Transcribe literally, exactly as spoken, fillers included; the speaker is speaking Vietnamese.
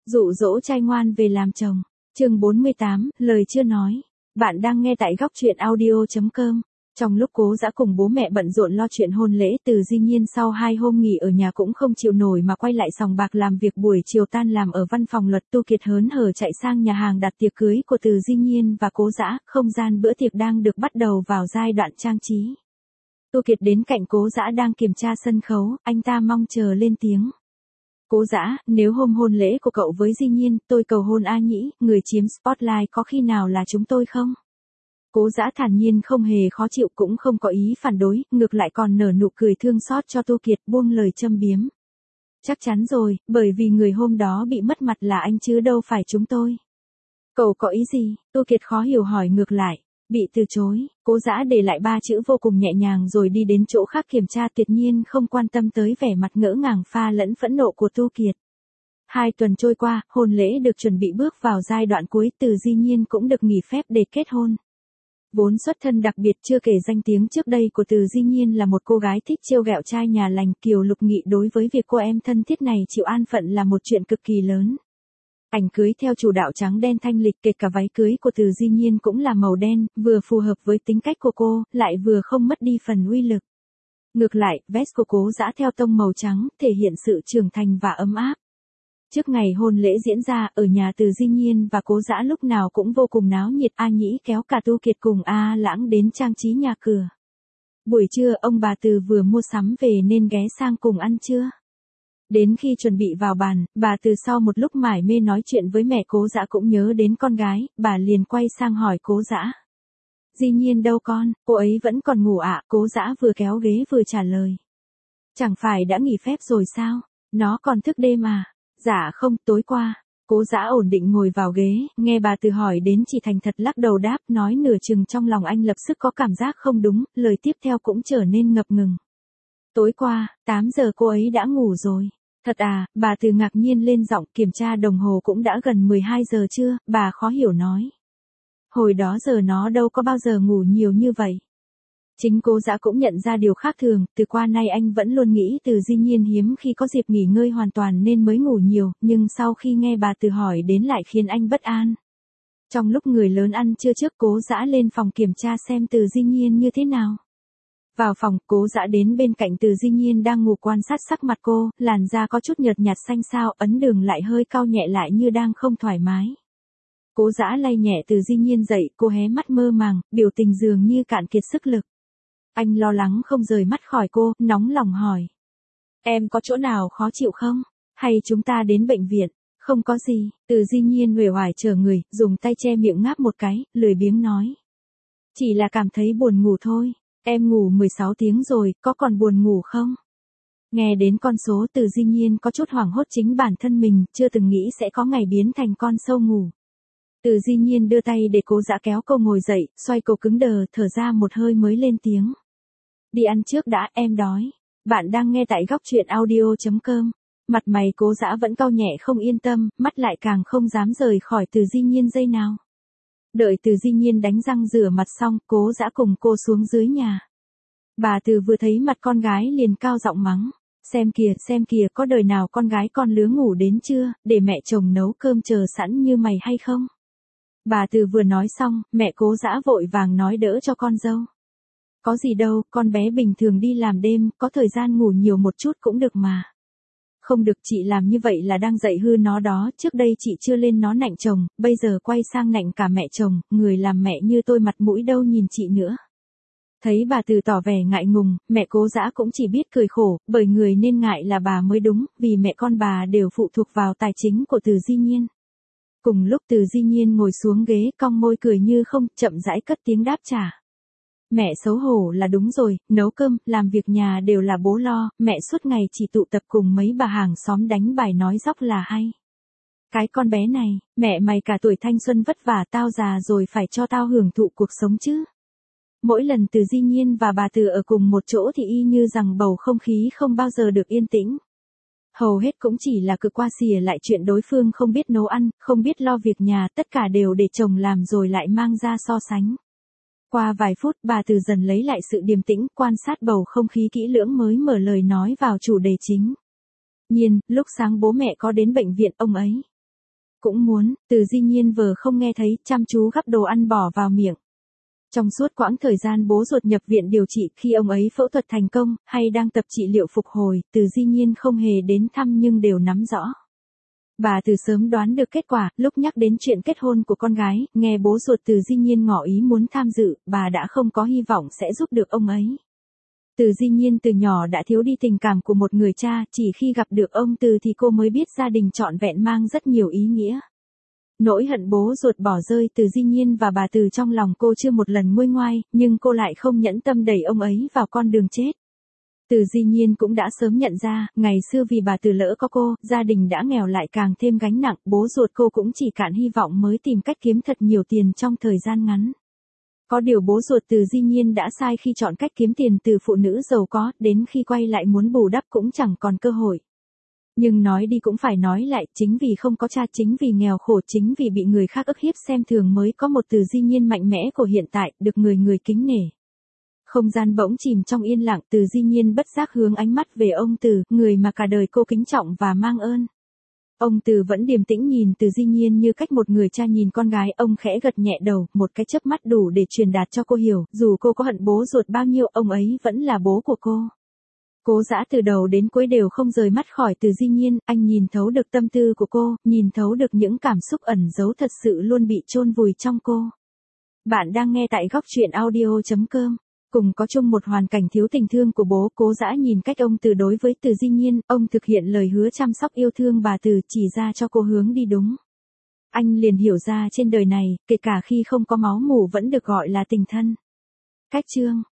Dụ dỗ trai ngoan về làm chồng. Chương bốn mươi tám, lời chưa nói. Bạn đang nghe tại góc truyện audio chấm com. Trong lúc Cố Dã cùng bố mẹ bận rộn lo chuyện hôn lễ, Từ Di Nhiên sau hai hôm nghỉ ở nhà cũng không chịu nổi mà quay lại sòng bạc làm việc. Buổi chiều tan làm ở văn phòng luật, Tu Kiệt hớn hở chạy sang nhà hàng đặt tiệc cưới của Từ Di Nhiên và Cố Dã. Không gian bữa tiệc đang được bắt đầu vào giai đoạn trang trí. Tu Kiệt đến cạnh Cố Dã đang kiểm tra sân khấu, anh ta mong chờ lên tiếng. Cố Dã, nếu hôm hôn lễ của cậu với Di Nhiên, tôi cầu hôn A Nhĩ, người chiếm spotlight có khi nào là chúng tôi không? Cố Dã thản nhiên không hề khó chịu cũng không có ý phản đối, ngược lại còn nở nụ cười thương xót cho Tu Kiệt, buông lời châm biếm. Chắc chắn rồi, bởi vì người hôm đó bị mất mặt là anh chứ đâu phải chúng tôi. Cậu có ý gì? Tu Kiệt khó hiểu hỏi ngược lại. Bị từ chối, Cố Dã để lại ba chữ vô cùng nhẹ nhàng rồi đi đến chỗ khác kiểm tra, tuyệt nhiên không quan tâm tới vẻ mặt ngỡ ngàng pha lẫn phẫn nộ của Tu Kiệt. Hai tuần trôi qua, hôn lễ được chuẩn bị bước vào giai đoạn cuối, Từ Di Nhiên cũng được nghỉ phép để kết hôn. Vốn xuất thân đặc biệt, chưa kể danh tiếng trước đây của Từ Di Nhiên là một cô gái thích trêu ghẹo trai nhà lành, Kiều Lục Nghị đối với việc cô em thân thiết này chịu an phận là một chuyện cực kỳ lớn. Ảnh cưới theo chủ đạo trắng đen thanh lịch, kể cả váy cưới của Từ Di Nhiên cũng là màu đen, vừa phù hợp với tính cách của cô, lại vừa không mất đi phần uy lực. Ngược lại, vest của Cố Dã theo tông màu trắng, thể hiện sự trưởng thành và ấm áp. Trước ngày hôn lễ diễn ra, ở nhà Từ Di Nhiên và Cố Dã lúc nào cũng vô cùng náo nhiệt. A Nhĩ kéo cả Tu Kiệt cùng A Lãng đến trang trí nhà cửa. Buổi trưa, ông bà Từ vừa mua sắm về nên ghé sang cùng ăn trưa. Đến khi chuẩn bị vào bàn, bà Từ sau một lúc mải mê nói chuyện với mẹ Cố Dã cũng nhớ đến con gái, bà liền quay sang hỏi Cố Dã. Di Nhiên đâu con, cô ấy vẫn còn ngủ ạ? À? Cố Dã vừa kéo ghế vừa trả lời. Chẳng phải đã nghỉ phép rồi sao? Nó còn thức đêm à? Dạ không, tối qua. Cố Dã ổn định ngồi vào ghế, nghe bà Từ hỏi đến chỉ thành thật lắc đầu đáp, nói nửa chừng trong lòng anh lập tức có cảm giác không đúng, lời tiếp theo cũng trở nên ngập ngừng. Tối qua, tám giờ cô ấy đã ngủ rồi. Thật à? Bà Từ ngạc nhiên lên giọng, kiểm tra đồng hồ cũng đã gần mười hai giờ trưa, bà khó hiểu nói. Hồi đó giờ nó đâu có bao giờ ngủ nhiều như vậy. Chính Cố Dã cũng nhận ra điều khác thường, từ qua nay anh vẫn luôn nghĩ Từ Di Nhiên hiếm khi có dịp nghỉ ngơi hoàn toàn nên mới ngủ nhiều, nhưng sau khi nghe bà Từ hỏi đến lại khiến anh bất an. Trong lúc người lớn ăn trưa trước, Cố Dã lên phòng kiểm tra xem Từ Di Nhiên như thế nào. Vào phòng, Cố Dã đến bên cạnh Từ Di Nhiên đang ngủ, quan sát sắc mặt cô, làn da có chút nhợt nhạt xanh xao, ấn đường lại hơi cau nhẹ lại như đang không thoải mái. Cố Dã lay nhẹ Từ Di Nhiên dậy, cô hé mắt mơ màng, biểu tình dường như cạn kiệt sức lực. Anh lo lắng không rời mắt khỏi cô, nóng lòng hỏi. Em có chỗ nào khó chịu không? Hay chúng ta đến bệnh viện? Không có gì. Từ Di Nhiên uể oải trở người, dùng tay che miệng ngáp một cái, lười biếng nói. Chỉ là cảm thấy buồn ngủ thôi. Em ngủ mười sáu tiếng rồi, có còn buồn ngủ không? Nghe đến con số, Từ Di Nhiên có chút hoảng hốt, chính bản thân mình chưa từng nghĩ sẽ có ngày biến thành con sâu ngủ. Từ Di Nhiên đưa tay để Cố Dã kéo cô ngồi dậy, xoay cô cứng đờ, thở ra một hơi mới lên tiếng. Đi ăn trước đã, em đói. Bạn đang nghe tại góc truyện audio chấm com. Mặt mày Cố Dã vẫn cau nhẹ không yên tâm, mắt lại càng không dám rời khỏi Từ Di Nhiên giây nào. Đợi Từ Di Nhiên đánh răng rửa mặt xong, Cố Dã cùng cô xuống dưới nhà. Bà Từ vừa thấy mặt con gái liền cao giọng mắng. Xem kìa, xem kìa, có đời nào con gái con lứa ngủ đến chưa, để mẹ chồng nấu cơm chờ sẵn như mày hay không? Bà Từ vừa nói xong, mẹ Cố Dã vội vàng nói đỡ cho con dâu. Có gì đâu, con bé bình thường đi làm đêm, có thời gian ngủ nhiều một chút cũng được mà. Không được, chị làm như vậy là đang dạy hư nó đó, trước đây chị chưa lên nó nạnh chồng, bây giờ quay sang nạnh cả mẹ chồng, người làm mẹ như tôi mặt mũi đâu nhìn chị nữa. Thấy bà Từ tỏ vẻ ngại ngùng, mẹ Cố Dã cũng chỉ biết cười khổ, bởi người nên ngại là bà mới đúng, vì mẹ con bà đều phụ thuộc vào tài chính của Từ Di Nhiên. Cùng lúc Từ Di Nhiên ngồi xuống ghế, cong môi cười như không, chậm rãi cất tiếng đáp trả. Mẹ xấu hổ là đúng rồi, nấu cơm, làm việc nhà đều là bố lo, mẹ suốt ngày chỉ tụ tập cùng mấy bà hàng xóm đánh bài nói dóc là hay. Cái con bé này, mẹ mày cả tuổi thanh xuân vất vả, tao già rồi phải cho tao hưởng thụ cuộc sống chứ. Mỗi lần Từ Di Nhiên và bà Từ ở cùng một chỗ thì y như rằng bầu không khí không bao giờ được yên tĩnh. Hầu hết cũng chỉ là cực qua xìa lại chuyện đối phương không biết nấu ăn, không biết lo việc nhà, tất cả đều để chồng làm rồi lại mang ra so sánh. Qua vài phút, bà Từ dần lấy lại sự điềm tĩnh, quan sát bầu không khí kỹ lưỡng mới mở lời nói vào chủ đề chính. Nhiên, lúc sáng bố mẹ có đến bệnh viện, ông ấy Cũng muốn, Từ Di Nhiên vờ không nghe thấy, chăm chú gắp đồ ăn bỏ vào miệng. Trong suốt quãng thời gian bố ruột nhập viện điều trị, khi ông ấy phẫu thuật thành công, hay đang tập trị liệu phục hồi, Từ Di Nhiên không hề đến thăm nhưng đều nắm rõ. Bà Từ sớm đoán được kết quả, lúc nhắc đến chuyện kết hôn của con gái, nghe bố ruột Từ Di Nhiên ngỏ ý muốn tham dự, bà đã không có hy vọng sẽ giúp được ông ấy. Từ Di Nhiên từ nhỏ đã thiếu đi tình cảm của một người cha, chỉ khi gặp được ông Từ thì cô mới biết gia đình trọn vẹn mang rất nhiều ý nghĩa. Nỗi hận bố ruột bỏ rơi Từ Di Nhiên và bà Từ trong lòng cô chưa một lần nguôi ngoai, nhưng cô lại không nhẫn tâm đẩy ông ấy vào con đường chết. Từ Di Nhiên cũng đã sớm nhận ra, ngày xưa vì bà Từ lỡ có cô, gia đình đã nghèo lại càng thêm gánh nặng, bố ruột cô cũng chỉ cạn hy vọng mới tìm cách kiếm thật nhiều tiền trong thời gian ngắn. Có điều bố ruột Từ Di Nhiên đã sai khi chọn cách kiếm tiền từ phụ nữ giàu có, đến khi quay lại muốn bù đắp cũng chẳng còn cơ hội. Nhưng nói đi cũng phải nói lại, chính vì không có cha, chính vì nghèo khổ, chính vì bị người khác ức hiếp xem thường mới có một Từ Di Nhiên mạnh mẽ của hiện tại, được người người kính nể. Không gian bỗng chìm trong yên lặng, Từ Di Nhiên bất giác hướng ánh mắt về ông Từ, người mà cả đời cô kính trọng và mang ơn. Ông Từ vẫn điềm tĩnh nhìn Từ Di Nhiên như cách một người cha nhìn con gái, ông khẽ gật nhẹ đầu, một cái chớp mắt đủ để truyền đạt cho cô hiểu, dù cô có hận bố ruột bao nhiêu, ông ấy vẫn là bố của cô. Cố Dã từ đầu đến cuối đều không rời mắt khỏi Từ Di Nhiên, anh nhìn thấu được tâm tư của cô, nhìn thấu được những cảm xúc ẩn giấu thật sự luôn bị chôn vùi trong cô. Bạn đang nghe tại góc truyện audio chấm com. Cùng có chung một hoàn cảnh thiếu tình thương của bố, Cố Dã nhìn cách ông Từ đối với Từ Di Nhiên, ông thực hiện lời hứa chăm sóc yêu thương bà Từ, chỉ ra cho cô hướng đi đúng. Anh liền hiểu ra trên đời này, kể cả khi không có máu mủ vẫn được gọi là tình thân. Cách chương